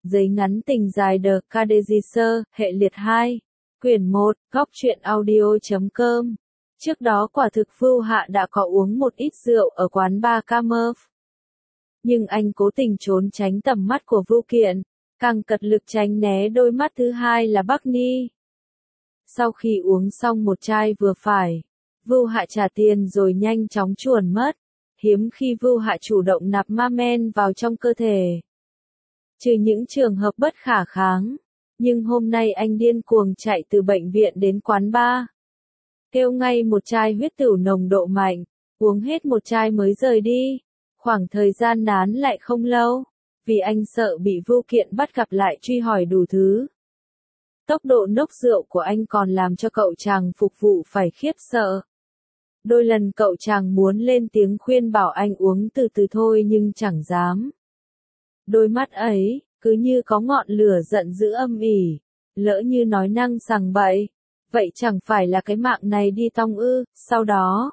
Giấy ngắn tình dài The Cadegisser, hệ liệt 2, quyển 1, góc truyện audio.com. Trước đó quả thực Vưu Hạ đã có uống một ít rượu ở quán bar Cameron. Nhưng anh cố tình trốn tránh tầm mắt của Vưu Kiện, càng cật lực tránh né đôi mắt thứ hai là Bắc Ni. Sau khi uống xong một chai vừa phải, Vưu Hạ trả tiền rồi nhanh chóng chuồn mất, hiếm khi Vưu Hạ chủ động nạp ma men vào trong cơ thể. Trừ những trường hợp bất khả kháng, nhưng hôm nay anh điên cuồng chạy từ bệnh viện đến quán bar. Kêu ngay một chai huyết tửu nồng độ mạnh, uống hết một chai mới rời đi. Khoảng thời gian nán lại không lâu, vì anh sợ bị Vưu Kiện bắt gặp lại truy hỏi đủ thứ. Tốc độ nốc rượu của anh còn làm cho cậu chàng phục vụ phải khiếp sợ. Đôi lần cậu chàng muốn lên tiếng khuyên bảo anh uống từ từ thôi nhưng chẳng dám. Đôi mắt ấy, cứ như có ngọn lửa giận dữ âm ỉ, lỡ như nói năng sằng bậy, vậy chẳng phải là cái mạng này đi tong ư. Sau đó,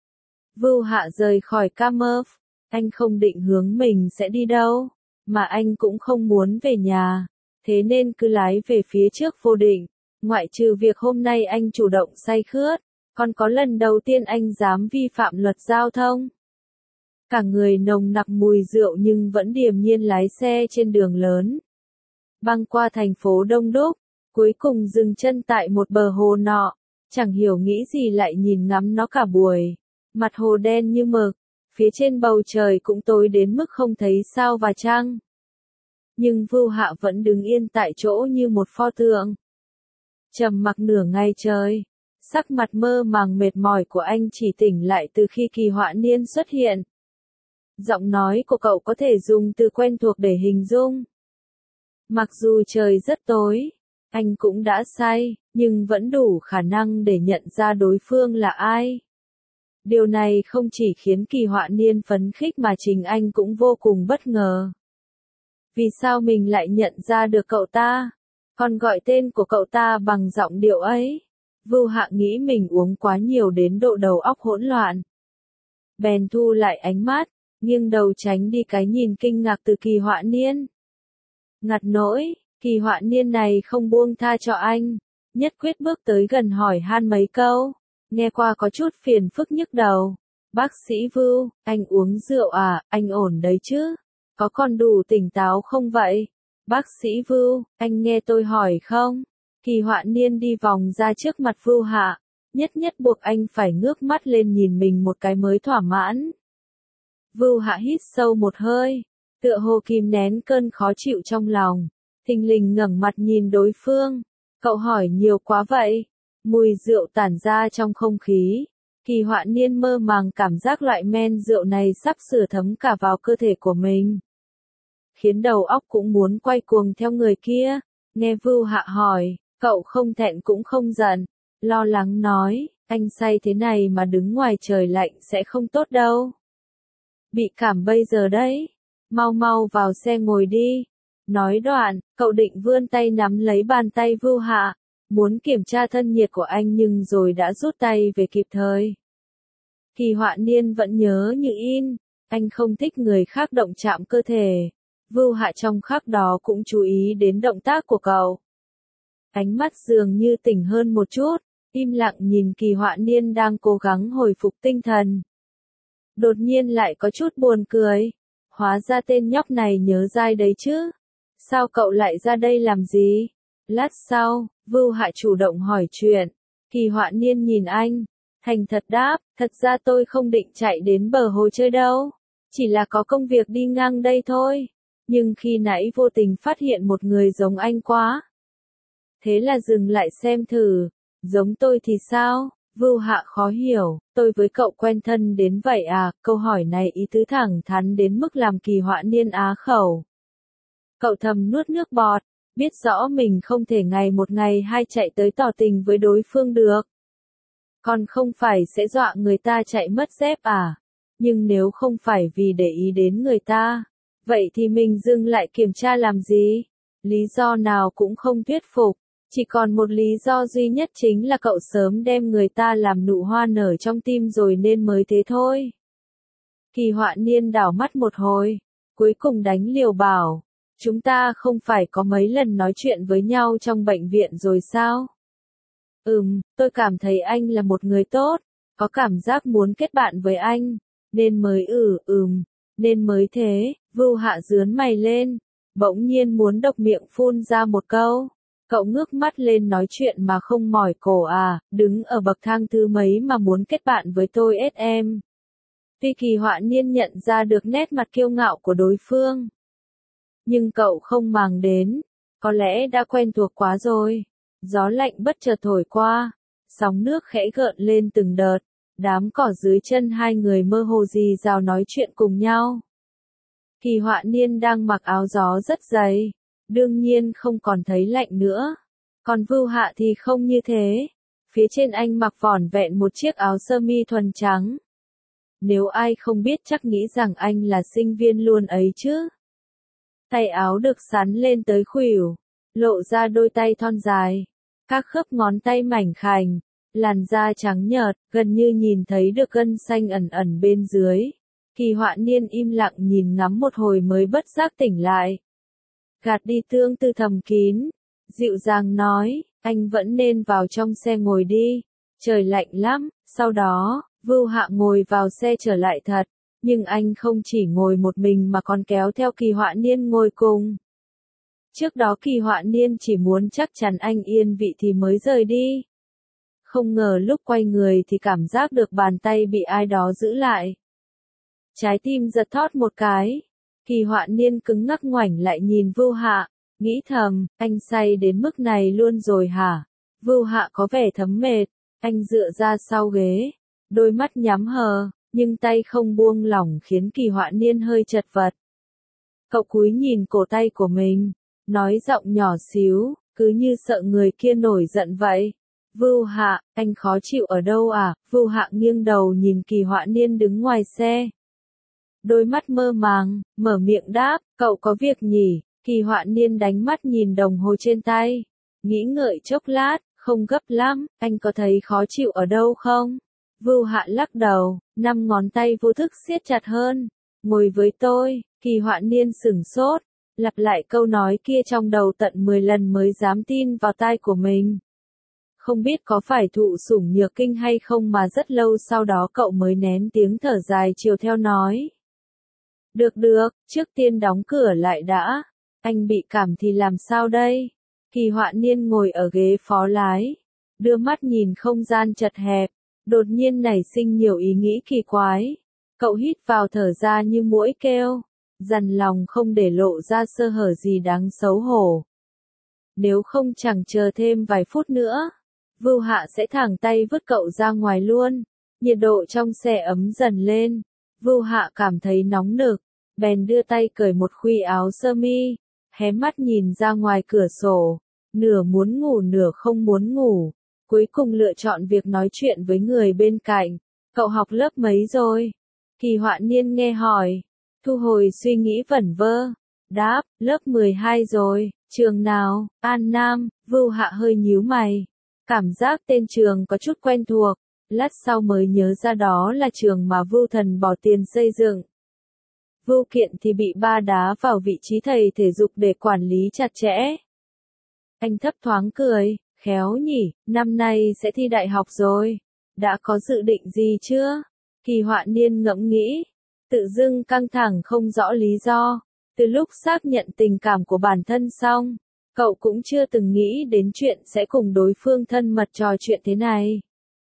Vưu Hạ rời khỏi Cameron, anh không định hướng mình sẽ đi đâu, mà anh cũng không muốn về nhà, thế nên cứ lái về phía trước vô định, ngoại trừ việc hôm nay anh chủ động say khướt, còn có lần đầu tiên anh dám vi phạm luật giao thông. Cả người nồng nặc mùi rượu nhưng vẫn điềm nhiên lái xe trên đường lớn. Băng qua thành phố đông đúc, cuối cùng dừng chân tại một bờ hồ nọ, chẳng hiểu nghĩ gì lại nhìn ngắm nó cả buổi. Mặt hồ đen như mực, phía trên bầu trời cũng tối đến mức không thấy sao và trăng. Nhưng Vưu Hạ vẫn đứng yên tại chỗ như một pho tượng. Trầm mặc nửa ngày trời, sắc mặt mơ màng mệt mỏi của anh chỉ tỉnh lại từ khi Kỳ Họa Niên xuất hiện. Giọng nói của cậu có thể dùng từ quen thuộc để hình dung. Mặc dù trời rất tối, anh cũng đã say, nhưng vẫn đủ khả năng để nhận ra đối phương là ai. Điều này không chỉ khiến Kỳ Họa Niên phấn khích mà chính anh cũng vô cùng bất ngờ. Vì sao mình lại nhận ra được cậu ta, còn gọi tên của cậu ta bằng giọng điệu ấy? Vưu Hạ nghĩ mình uống quá nhiều đến độ đầu óc hỗn loạn. Bèn thu lại ánh mắt, nghiêng đầu tránh đi cái nhìn kinh ngạc từ Kỳ Họa Niên. Ngặt nỗi, Kỳ Họa Niên này không buông tha cho anh, nhất quyết bước tới gần hỏi han mấy câu, nghe qua có chút phiền phức nhức đầu. Bác sĩ Vưu, anh uống rượu à, anh ổn đấy chứ? Có còn đủ tỉnh táo không vậy? Bác sĩ Vưu, anh nghe tôi hỏi không? Kỳ Họa Niên đi vòng ra trước mặt Vưu Hạ, nhất buộc anh phải ngước mắt lên nhìn mình một cái mới thỏa mãn. Vưu Hạ hít sâu một hơi, tựa hồ kìm nén cơn khó chịu trong lòng, thình lình ngẩng mặt nhìn đối phương. Cậu hỏi nhiều quá vậy. Mùi rượu tản ra trong không khí. Kỳ Họa Niên mơ màng cảm giác loại men rượu này sắp sửa thấm cả vào cơ thể của mình, khiến đầu óc cũng muốn quay cuồng theo người kia. Nghe Vưu Hạ hỏi, cậu không thẹn cũng không giận, lo lắng nói, anh say thế này mà đứng ngoài trời lạnh sẽ không tốt đâu. Bị cảm bây giờ đấy, mau vào xe ngồi đi. Nói đoạn, cậu định vươn tay nắm lấy bàn tay Vưu Hạ, muốn kiểm tra thân nhiệt của anh nhưng rồi đã rút tay về kịp thời. Kỳ Họa Niên vẫn nhớ như in, anh không thích người khác động chạm cơ thể. Vưu Hạ trong khắc đó cũng chú ý đến động tác của cậu. Ánh mắt dường như tỉnh hơn một chút, im lặng nhìn Kỳ Họa Niên đang cố gắng hồi phục tinh thần. Đột nhiên lại có chút buồn cười. Hóa ra tên nhóc này nhớ dai đấy chứ. Sao cậu lại ra đây làm gì? Lát sau, Vưu Hạ chủ động hỏi chuyện. Kỳ Họa Niên nhìn anh, thành thật đáp, thật ra tôi không định chạy đến bờ hồ chơi đâu. Chỉ là có công việc đi ngang đây thôi. Nhưng khi nãy vô tình phát hiện một người giống anh quá. Thế là dừng lại xem thử. Giống tôi thì sao? Vưu Hạ khó hiểu, tôi với cậu quen thân đến vậy à? Câu hỏi này ý tứ thẳng thắn đến mức làm Kỳ Họa Niên á khẩu. Cậu thầm nuốt nước bọt, biết rõ mình không thể ngày một ngày hai chạy tới tỏ tình với đối phương được. Còn không phải sẽ dọa người ta chạy mất dép à? Nhưng nếu không phải vì để ý đến người ta, vậy thì mình dừng lại kiểm tra làm gì? Lý do nào cũng không thuyết phục. Chỉ còn một lý do duy nhất chính là cậu sớm đem người ta làm nụ hoa nở trong tim rồi nên mới thế thôi. Kỳ Họa Niên đảo mắt một hồi, cuối cùng đánh liều bảo, Chúng ta không phải có mấy lần nói chuyện với nhau trong bệnh viện rồi sao? Tôi cảm thấy anh là một người tốt, có cảm giác muốn kết bạn với anh, nên mới nên mới thế. Vưu Hạ rướn mày lên, bỗng nhiên muốn độc miệng phun ra một câu. Cậu ngước mắt lên nói chuyện mà không mỏi cổ à, đứng ở bậc thang thứ mấy mà muốn kết bạn với tôi em. Tuy Kỳ Họa Niên nhận ra được nét mặt kiêu ngạo của đối phương, nhưng cậu không màng đến, có lẽ đã quen thuộc quá rồi. Gió lạnh bất chợt thổi qua, sóng nước khẽ gợn lên từng đợt, đám cỏ dưới chân hai người mơ hồ rì rào nói chuyện cùng nhau. Kỳ Họa Niên đang mặc áo gió rất dày, đương nhiên không còn thấy lạnh nữa. Còn Vưu Hạ thì không như thế, phía trên anh mặc vỏn vẹn một chiếc áo sơ mi thuần trắng. Nếu ai không biết chắc nghĩ rằng anh là sinh viên luôn ấy chứ. Tay áo được sắn lên tới khuỷu, lộ ra đôi tay thon dài, các khớp ngón tay mảnh khảnh, làn da trắng nhợt, gần như nhìn thấy được gân xanh ẩn ẩn bên dưới. Kỳ Họa Niên im lặng nhìn ngắm một hồi mới bất giác tỉnh lại. Gạt đi tương tư thầm kín, dịu dàng nói, anh vẫn nên vào trong xe ngồi đi, trời lạnh lắm. Sau đó, Vưu Hạ ngồi vào xe trở lại thật, nhưng anh không chỉ ngồi một mình mà còn kéo theo Kỳ Họa Niên ngồi cùng. Trước đó Kỳ Họa Niên chỉ muốn chắc chắn anh yên vị thì mới rời đi. Không ngờ lúc quay người thì cảm giác được bàn tay bị ai đó giữ lại. Trái tim giật thót một cái. Kỳ Họa Niên cứng ngắc ngoảnh lại nhìn Vưu Hạ, nghĩ thầm, anh say đến mức này luôn rồi hả? Vưu Hạ có vẻ thấm mệt, anh dựa ra sau ghế, đôi mắt nhắm hờ, nhưng tay không buông lỏng khiến Kỳ Họa Niên hơi chật vật. Cậu cúi nhìn cổ tay của mình, nói giọng nhỏ xíu, cứ như sợ người kia nổi giận vậy. Vưu Hạ, anh khó chịu ở đâu à? Vưu Hạ nghiêng đầu nhìn Kỳ Họa Niên đứng ngoài xe. Đôi mắt mơ màng, mở miệng đáp, cậu có việc nhỉ? Kỳ Họa Niên đánh mắt nhìn đồng hồ trên tay, nghĩ ngợi chốc lát, không gấp lắm, anh có thấy khó chịu ở đâu không? Vưu Hạ lắc đầu, 5 ngón tay vô thức siết chặt hơn. Ngồi với tôi. Kỳ Họa Niên sửng sốt, lặp lại câu nói kia trong đầu tận 10 lần mới dám tin vào tai của mình. Không biết có phải thụ sủng nhược kinh hay không mà rất lâu sau đó cậu mới nén tiếng thở dài chiều theo nói. Được, trước tiên đóng cửa lại đã. Anh bị cảm thì làm sao đây? Kỳ Họa Niên ngồi ở ghế phó lái, đưa mắt nhìn không gian chật hẹp, đột nhiên nảy sinh nhiều ý nghĩ kỳ quái. Cậu hít vào thở ra như muỗi kêu, dằn lòng không để lộ ra sơ hở gì đáng xấu hổ. Nếu không chẳng chờ thêm vài phút nữa, Vưu Hạ sẽ thẳng tay vứt cậu ra ngoài luôn. Nhiệt độ trong xe ấm dần lên, Vưu Hạ cảm thấy nóng nực, bèn đưa tay cởi một khuy áo sơ mi, hé mắt nhìn ra ngoài cửa sổ, nửa muốn ngủ nửa không muốn ngủ, cuối cùng lựa chọn việc nói chuyện với người bên cạnh. Cậu học lớp mấy rồi? Kỳ Họa Niên nghe hỏi, thu hồi suy nghĩ vẩn vơ, đáp, lớp 12 rồi. Trường nào? An Nam. Vưu Hạ hơi nhíu mày, cảm giác tên trường có chút quen thuộc, lát sau mới nhớ ra đó là trường mà Vưu Thần bỏ tiền xây dựng. Vưu Kiện thì bị ba đá vào vị trí thầy thể dục để quản lý chặt chẽ. Anh thấp thoáng cười, khéo nhỉ, năm nay sẽ thi đại học rồi. Đã có dự định gì chưa? Kỳ Họa Niên ngẫm nghĩ, tự dưng căng thẳng không rõ lý do. Từ lúc xác nhận tình cảm của bản thân xong, cậu cũng chưa từng nghĩ đến chuyện sẽ cùng đối phương thân mật trò chuyện thế này.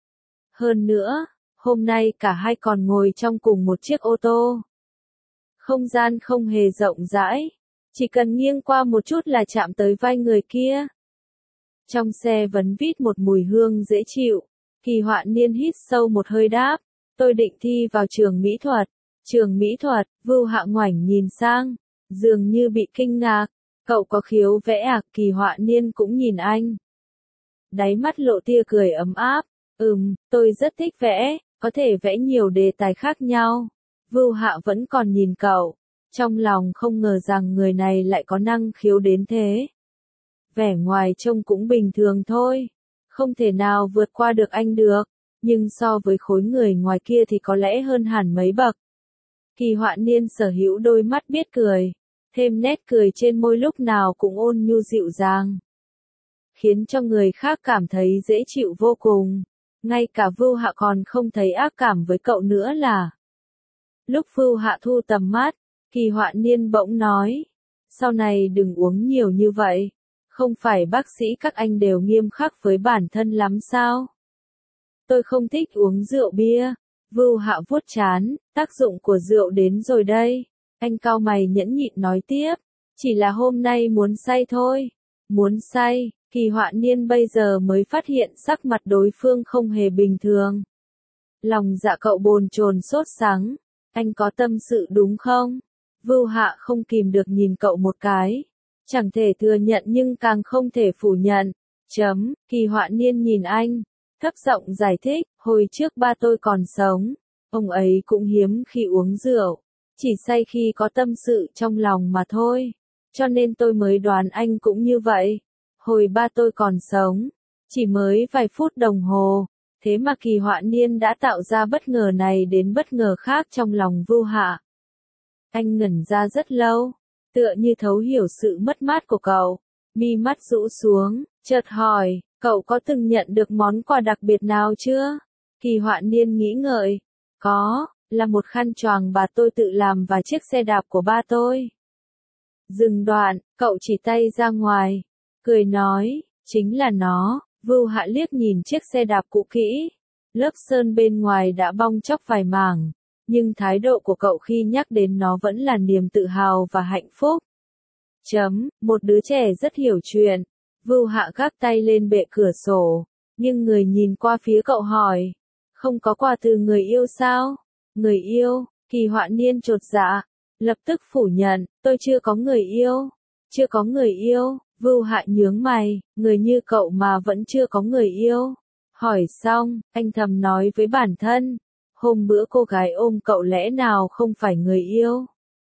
Hơn nữa, hôm nay cả hai còn ngồi trong cùng một chiếc ô tô. Không gian không hề rộng rãi, chỉ cần nghiêng qua một chút là chạm tới vai người kia. Trong xe vấn vít một mùi hương dễ chịu, Kỳ Họa Niên hít sâu một hơi đáp, tôi định thi vào trường mỹ thuật. Trường mỹ thuật? Vưu Hạ ngoảnh nhìn sang, dường như bị kinh ngạc, cậu có khiếu vẽ à? Kỳ Họa Niên cũng nhìn anh. Đáy mắt lộ tia cười ấm áp, tôi rất thích vẽ, có thể vẽ nhiều đề tài khác nhau. Vưu Hạ vẫn còn nhìn cậu, trong lòng không ngờ rằng người này lại có năng khiếu đến thế. Vẻ ngoài trông cũng bình thường thôi, không thể nào vượt qua được anh được, nhưng so với khối người ngoài kia thì có lẽ hơn hẳn mấy bậc. Kỳ Họa Niên sở hữu đôi mắt biết cười, thêm nét cười trên môi lúc nào cũng ôn nhu dịu dàng, khiến cho người khác cảm thấy dễ chịu vô cùng. Ngay cả Vưu Hạ còn không thấy ác cảm với cậu nữa là. Lúc Vưu Hạ thu tầm mắt, Kỳ Họa Niên bỗng nói, sau này đừng uống nhiều như vậy, không phải bác sĩ các anh đều nghiêm khắc với bản thân lắm sao? Tôi không thích uống rượu bia. Vưu Hạ vuốt trán, tác dụng của rượu đến rồi đây. Anh cau mày nhẫn nhịn nói tiếp, chỉ là hôm nay muốn say thôi. Muốn say, Kỳ Họa Niên bây giờ mới phát hiện sắc mặt đối phương không hề bình thường. Lòng dạ cậu bồn chồn sốt sắng, anh có tâm sự đúng không? Vưu Hạ không kìm được nhìn cậu một cái. Chẳng thể thừa nhận nhưng càng không thể phủ nhận. Kỳ Họa Niên nhìn anh, thấp giọng giải thích, hồi trước ba tôi còn sống, ông ấy cũng hiếm khi uống rượu, chỉ say khi có tâm sự trong lòng mà thôi. Cho nên tôi mới đoán anh cũng như vậy. Hồi ba tôi còn sống, chỉ mới vài phút đồng hồ, thế mà Kỳ Họa Niên đã tạo ra bất ngờ này đến bất ngờ khác trong lòng Vưu Hạ. Anh ngẩn ra rất lâu, tựa như thấu hiểu sự mất mát của cậu, mi mắt rũ xuống, chợt hỏi, cậu có từng nhận được món quà đặc biệt nào chưa? Kỳ Họa Niên nghĩ ngợi, có, là một khăn choàng bà tôi tự làm và chiếc xe đạp của ba tôi. Dừng đoạn, cậu chỉ tay ra ngoài, cười nói, chính là nó. Vưu Hạ liếc nhìn chiếc xe đạp cũ kỹ, lớp sơn bên ngoài đã bong tróc vài mảng, nhưng thái độ của cậu khi nhắc đến nó vẫn là niềm tự hào và hạnh phúc. Một đứa trẻ rất hiểu chuyện. Vưu Hạ gác tay lên bệ cửa sổ, nhưng người nhìn qua phía cậu hỏi, không có quà từ người yêu sao? Người yêu? Kỳ Họa Niên chột dạ, lập tức phủ nhận, tôi chưa có người yêu. Chưa có người yêu? Vưu Hạ nhướng mày, người như cậu mà vẫn chưa có người yêu. Hỏi xong, anh thầm nói với bản thân, hôm bữa cô gái ôm cậu lẽ nào không phải người yêu?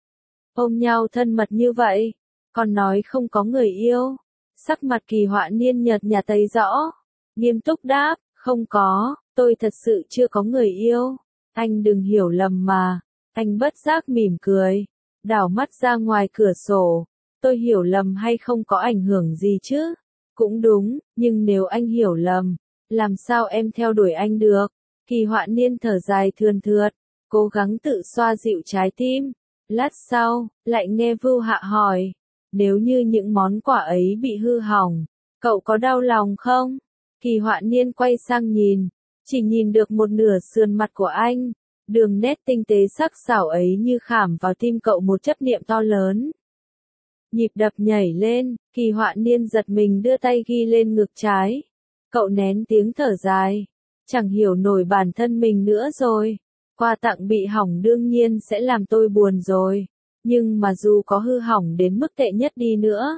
Ôm nhau thân mật như vậy, còn nói không có người yêu. Sắc mặt Kỳ Họa Niên nhợt nhạt thấy rõ, nghiêm túc đáp, không có, tôi thật sự chưa có người yêu. Anh đừng hiểu lầm mà. Anh bất giác mỉm cười, đảo mắt ra ngoài cửa sổ. Tôi hiểu lầm hay không có ảnh hưởng gì chứ? Cũng đúng, nhưng nếu anh hiểu lầm, làm sao em theo đuổi anh được? Kỳ Họa Niên thở dài thườn thượt, cố gắng tự xoa dịu trái tim. Lát sau, lại nghe Vưu Hạ hỏi, nếu như những món quà ấy bị hư hỏng, cậu có đau lòng không? Kỳ Họa Niên quay sang nhìn, chỉ nhìn được một nửa sườn mặt của anh, đường nét tinh tế sắc sảo ấy như khảm vào tim cậu một chấp niệm to lớn. Nhịp đập nhảy lên, Kỳ Họa Niên giật mình đưa tay ghi lên ngực trái. Cậu nén tiếng thở dài, chẳng hiểu nổi bản thân mình nữa rồi. Quà tặng bị hỏng đương nhiên sẽ làm tôi buồn rồi, nhưng mà dù có hư hỏng đến mức tệ nhất đi nữa,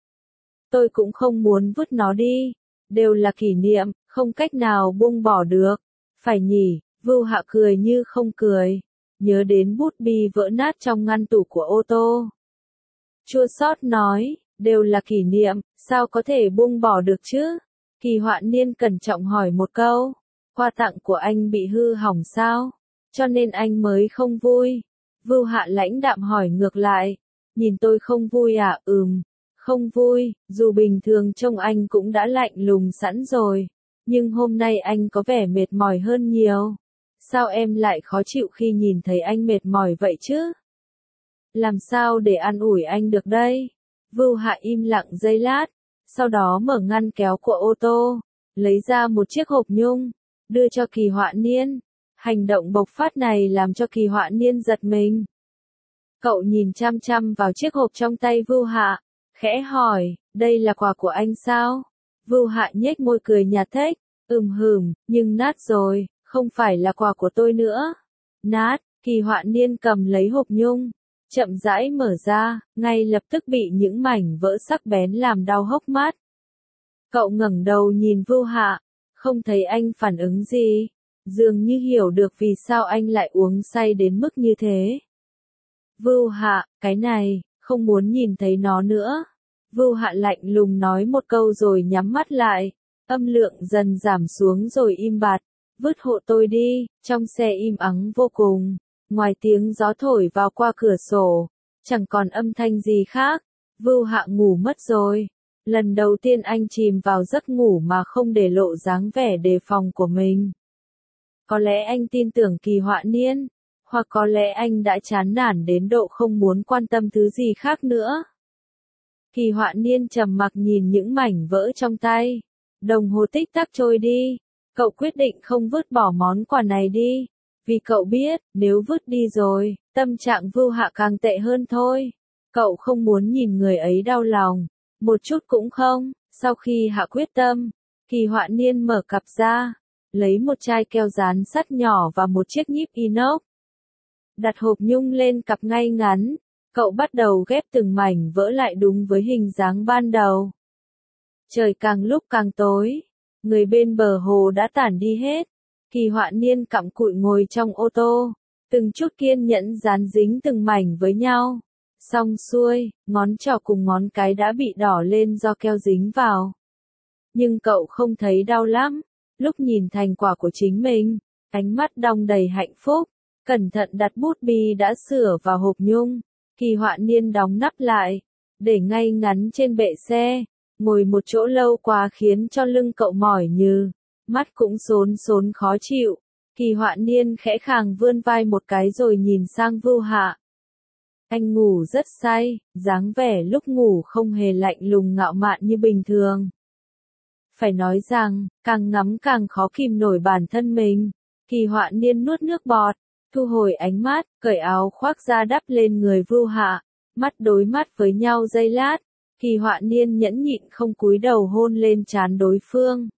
tôi cũng không muốn vứt nó đi, đều là kỷ niệm, không cách nào buông bỏ được. Phải nhỉ? Vưu Hạ cười như không cười, nhớ đến bút bi vỡ nát trong ngăn tủ của ô tô. Chua xót nói, đều là kỷ niệm, sao có thể buông bỏ được chứ? Kỳ Họa Niên cẩn trọng hỏi một câu, quà tặng của anh bị hư hỏng sao? Cho nên anh mới không vui. Vưu Hạ lãnh đạm hỏi ngược lại, nhìn tôi không vui à? Không vui, dù bình thường trông anh cũng đã lạnh lùng sẵn rồi, nhưng hôm nay anh có vẻ mệt mỏi hơn nhiều. Sao em lại khó chịu khi nhìn thấy anh mệt mỏi vậy chứ? Làm sao để an ủi anh được đây? Vưu Hạ im lặng giây lát, sau đó mở ngăn kéo của ô tô, lấy ra một chiếc hộp nhung, đưa cho Kỳ Họa Niên. Hành động bộc phát này làm cho Kỳ Họa Niên giật mình. Cậu nhìn chăm chăm vào chiếc hộp trong tay Vưu Hạ, khẽ hỏi, đây là quà của anh sao? Vưu Hạ nhếch môi cười nhạt thếch, nhưng nát rồi, không phải là quà của tôi nữa. Nát? Kỳ Họa Niên cầm lấy hộp nhung, chậm rãi mở ra, ngay lập tức bị những mảnh vỡ sắc bén làm đau hốc mắt. Cậu ngẩng đầu nhìn Vưu Hạ, không thấy anh phản ứng gì, dường như hiểu được vì sao anh lại uống say đến mức như thế. Vưu Hạ, cái này, không muốn nhìn thấy nó nữa. Vưu Hạ lạnh lùng nói một câu rồi nhắm mắt lại, âm lượng dần giảm xuống rồi im bặt. Vứt hộ tôi đi. Trong xe im ắng vô cùng, ngoài tiếng gió thổi vào qua cửa sổ, chẳng còn âm thanh gì khác. Vưu Hạ ngủ mất rồi. Lần đầu tiên anh chìm vào giấc ngủ mà không để lộ dáng vẻ đề phòng của mình. Có lẽ anh tin tưởng Kỳ Họa Niên, hoặc có lẽ anh đã chán nản đến độ không muốn quan tâm thứ gì khác nữa. Kỳ Họa Niên trầm mặc nhìn những mảnh vỡ trong tay. Đồng hồ tích tắc trôi đi. Cậu quyết định không vứt bỏ món quà này đi. Vì cậu biết, nếu vứt đi rồi, tâm trạng Vưu Hạ càng tệ hơn thôi. Cậu không muốn nhìn người ấy đau lòng. Một chút cũng không. Sau khi hạ quyết tâm, Kỳ Họa Niên mở cặp ra, lấy một chai keo dán sắt nhỏ và một chiếc nhíp inox. Đặt hộp nhung lên cặp ngay ngắn, cậu bắt đầu ghép từng mảnh vỡ lại đúng với hình dáng ban đầu. Trời càng lúc càng tối, người bên bờ hồ đã tản đi hết. Kỳ Họa Niên cặm cụi ngồi trong ô tô, từng chút kiên nhẫn dán dính từng mảnh với nhau. Xong xuôi, ngón trỏ cùng ngón cái đã bị đỏ lên do keo dính vào. Nhưng cậu không thấy đau lắm. Lúc nhìn thành quả của chính mình, ánh mắt đong đầy hạnh phúc. Cẩn thận đặt bút bi đã sửa vào hộp nhung. Kỳ Họa Niên đóng nắp lại, để ngay ngắn trên bệ xe. Ngồi một chỗ lâu quá khiến cho lưng cậu mỏi nhừ, mắt cũng xốn xốn khó chịu. Kỳ Họa Niên khẽ khàng vươn vai một cái rồi nhìn sang Vưu Hạ. Anh ngủ rất say, dáng vẻ lúc ngủ không hề lạnh lùng ngạo mạn như bình thường. Phải nói rằng, càng ngắm càng khó kìm nổi bản thân mình. Kỳ Họa Niên nuốt nước bọt, thu hồi ánh mắt, cởi áo khoác ra đắp lên người Vưu Hạ, mắt đối mắt với nhau giây lát. Kỳ Họa Niên nhẫn nhịn không cúi đầu hôn lên trán đối phương.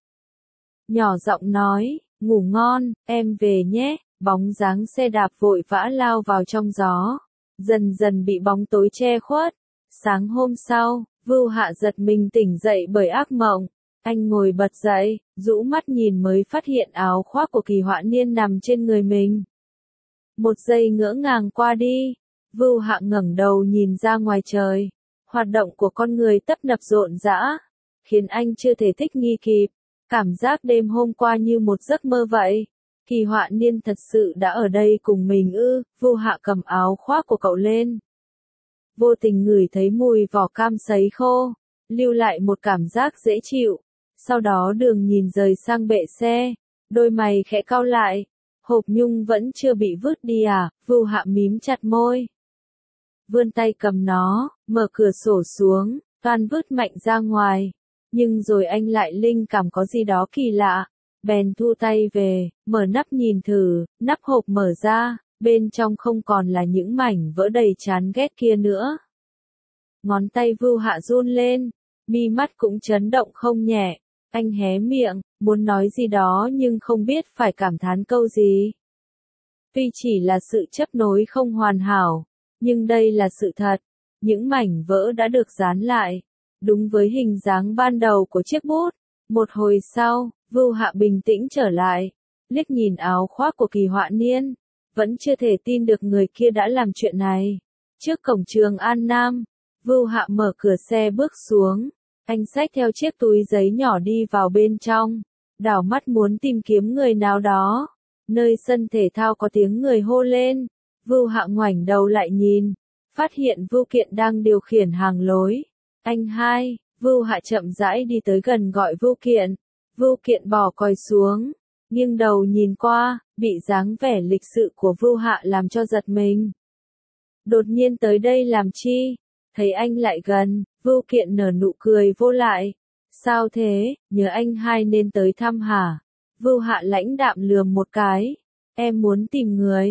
Nhỏ giọng nói, ngủ ngon, em về nhé. Bóng dáng xe đạp vội vã lao vào trong gió, dần dần bị bóng tối che khuất. Sáng hôm sau, Vưu Hạ giật mình tỉnh dậy bởi ác mộng. Anh ngồi bật dậy, rũ mắt nhìn mới phát hiện áo khoác của Kỳ Họa Niên nằm trên người mình. Một giây ngỡ ngàng qua đi, Vưu Hạ ngẩng đầu nhìn ra ngoài trời. Hoạt động của con người tấp nập rộn rã, khiến anh chưa thể thích nghi kịp. Cảm giác đêm hôm qua như một giấc mơ vậy. Kỳ Họa Niên thật sự đã ở đây cùng mình ư? Vưu Hạ cầm áo khoác của cậu lên. Vô tình ngửi thấy mùi vỏ cam sấy khô, lưu lại một cảm giác dễ chịu. Sau đó Đường nhìn rời sang bệ xe, đôi mày khẽ cau lại. Hộp nhung vẫn chưa bị vứt đi à? Vưu Hạ mím chặt môi. Vươn tay cầm nó, mở cửa sổ xuống, toan vứt mạnh ra ngoài. Nhưng rồi anh lại linh cảm có gì đó kỳ lạ. Bèn thu tay về, mở nắp nhìn thử, nắp hộp mở ra, bên trong không còn là những mảnh vỡ đầy chán ghét kia nữa. Ngón tay Vưu Hạ run lên, mi mắt cũng chấn động không nhẹ. Anh hé miệng, muốn nói gì đó nhưng không biết phải cảm thán câu gì. Tuy chỉ là sự chấp nối không hoàn hảo, nhưng đây là sự thật. Những mảnh vỡ đã được dán lại, đúng với hình dáng ban đầu của chiếc bút. Một hồi sau, Vưu Hạ bình tĩnh trở lại, liếc nhìn áo khoác của Kỳ Họa Niên, vẫn chưa thể tin được người kia đã làm chuyện này. Trước cổng trường An Nam, Vưu Hạ mở cửa xe bước xuống, anh xách theo chiếc túi giấy nhỏ đi vào bên trong, đảo mắt muốn tìm kiếm người nào đó. Nơi sân thể thao có tiếng người hô lên, Vưu Hạ ngoảnh đầu lại nhìn, phát hiện Vưu Kiện đang điều khiển hàng lối. Anh hai, Vưu Hạ chậm rãi đi tới gần gọi Vưu Kiện. Vưu Kiện bỏ còi xuống, nghiêng đầu nhìn qua, bị dáng vẻ lịch sự của Vưu Hạ làm cho giật mình. Đột nhiên tới đây làm chi? Thấy anh lại gần, Vưu Kiện nở nụ cười vô lại. Sao thế, nhớ anh hai nên tới thăm hả? Vưu Hạ lãnh đạm lườm một cái. Em muốn tìm người,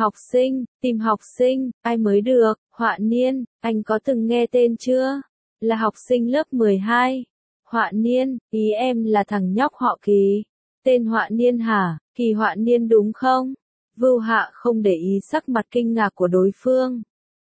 tìm học sinh, ai mới được? Họa Niên, anh có từng nghe tên chưa? Là học sinh lớp 12. Họa Niên, ý em là thằng nhóc họ Kỳ. Tên Họa Niên hả? Kỳ Họa Niên đúng không? Vưu Hạ không để ý sắc mặt kinh ngạc của đối phương.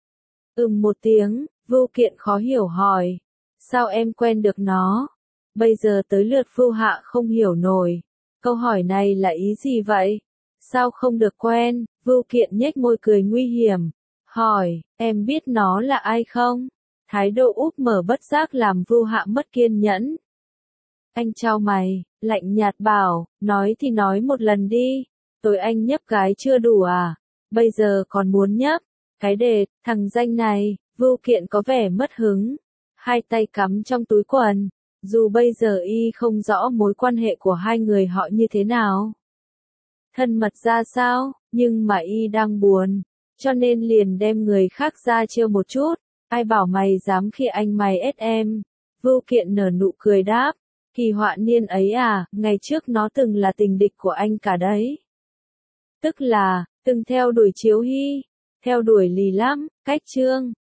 Một tiếng, Vưu Kiện khó hiểu hỏi. Sao em quen được nó? Bây giờ tới lượt Vưu Hạ không hiểu nổi. Câu hỏi này là ý gì vậy? Sao không được quen? Vưu Kiện nhếch môi cười nguy hiểm. Hỏi, em biết nó là ai không? Thái độ úp mở bất giác làm Vưu Hạ mất kiên nhẫn. Anh chau mày, lạnh nhạt bảo, nói thì nói một lần đi. Tối anh nhấp gái chưa đủ à? Bây giờ còn muốn nhấp? Cái đệt, thằng danh này, Vưu Kiện có vẻ mất hứng, hai tay cắm trong túi quần, dù bây giờ y không rõ mối quan hệ của hai người họ như thế nào, thân mật ra sao, nhưng mà y đang buồn, cho nên liền đem người khác ra trêu một chút. Ai bảo mày dám khi anh mày ép em? Vưu Kiện nở nụ cười đáp, Kỳ Họa Niên ấy à, ngày trước nó từng là tình địch của anh cả đấy. Tức là, từng theo đuổi Chiếu Hy, theo đuổi lì lắm, cách Trương.